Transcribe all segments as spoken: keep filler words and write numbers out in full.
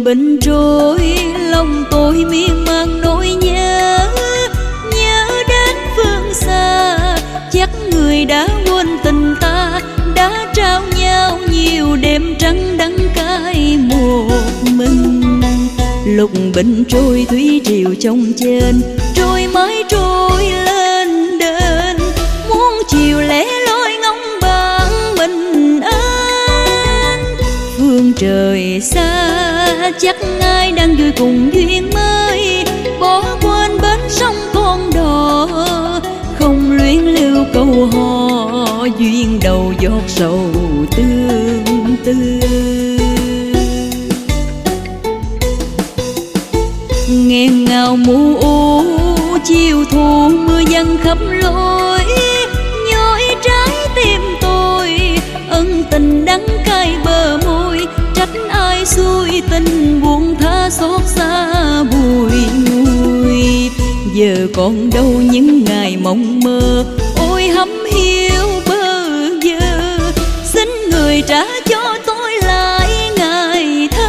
bình trôi, lòng tôi miên man nỗi nhớ. Nhớ đến phương xa, chắc người đã quên tình ta, đã trao nhau nhiều đêm trắng đắng cay một mình. Lúc bình trôi thủy triều trong trên, trôi mãi trôi lên đền, muốn chiều lẻ loi ngóng bạn mình an. Phương trời xa, chắc ai đang vui cùng duyên mới, bỏ quên bến sông con đò, không luyến lưu câu hò, duyên đầu giọt sầu tương tư. Nghẹn ngào mù u chiều thu, mưa dần khắp lối, nhói trái tim tôi, ân tình đắng cay bờ môi. Trách ai xui tình buông tha xót xa bùi ngùi. Giờ còn đâu những ngày mộng mơ, ôi hấm hiu bơ vơ. Xin người trả cho tôi lại ngày thơ.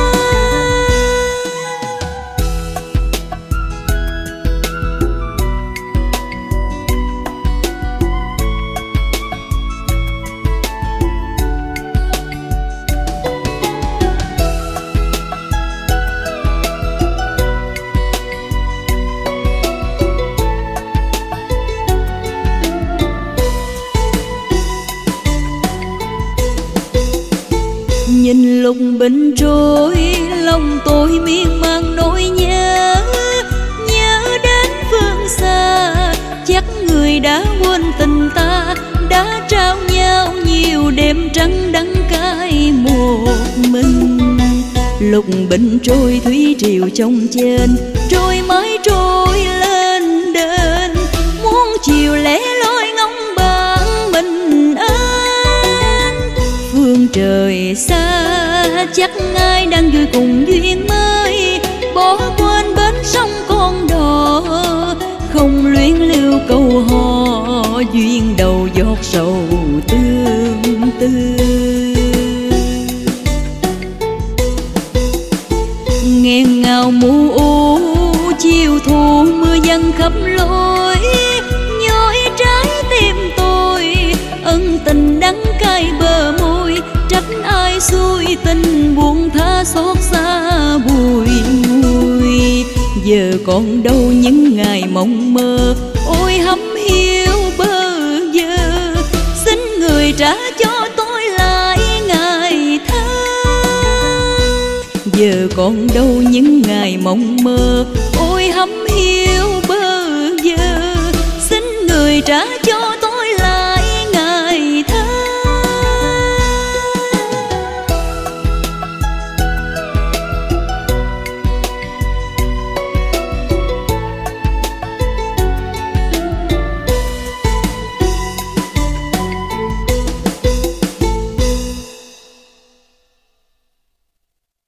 Nhìn lúc bình trôi, lòng tôi miên man nỗi nhớ. Nhớ đến phương xa, chắc người đã quên tình ta, đã trao nhau nhiều đêm trắng đắng cay một mình. Lúc bình trôi thủy triều trong trên, trôi mãi trôi lên đền, muốn chiều lẻ loi ngóng bạn mình an. Phương trời xa, chắc ai đang vui cùng duyên mới, bỏ quên bến sông con đò, không luyến lưu câu hò, duyên đầu giọt sầu tương tư. Nghẹn ngào mù u chiều thu, mưa dần khắp lối, nhói trái tim tôi, ân tình đắng cay bờ môi. Trách ai xui tình buông tha xót xa bùi ngùi. Giờ còn đâu những ngày mộng mơ, ôi hấm hiu bơ vơ. Xin người trả cho tôi lại ngày thơ. Giờ còn đâu những ngày mộng mơ, ôi hấm hiu bơ vơ. Xin người trả cho tôi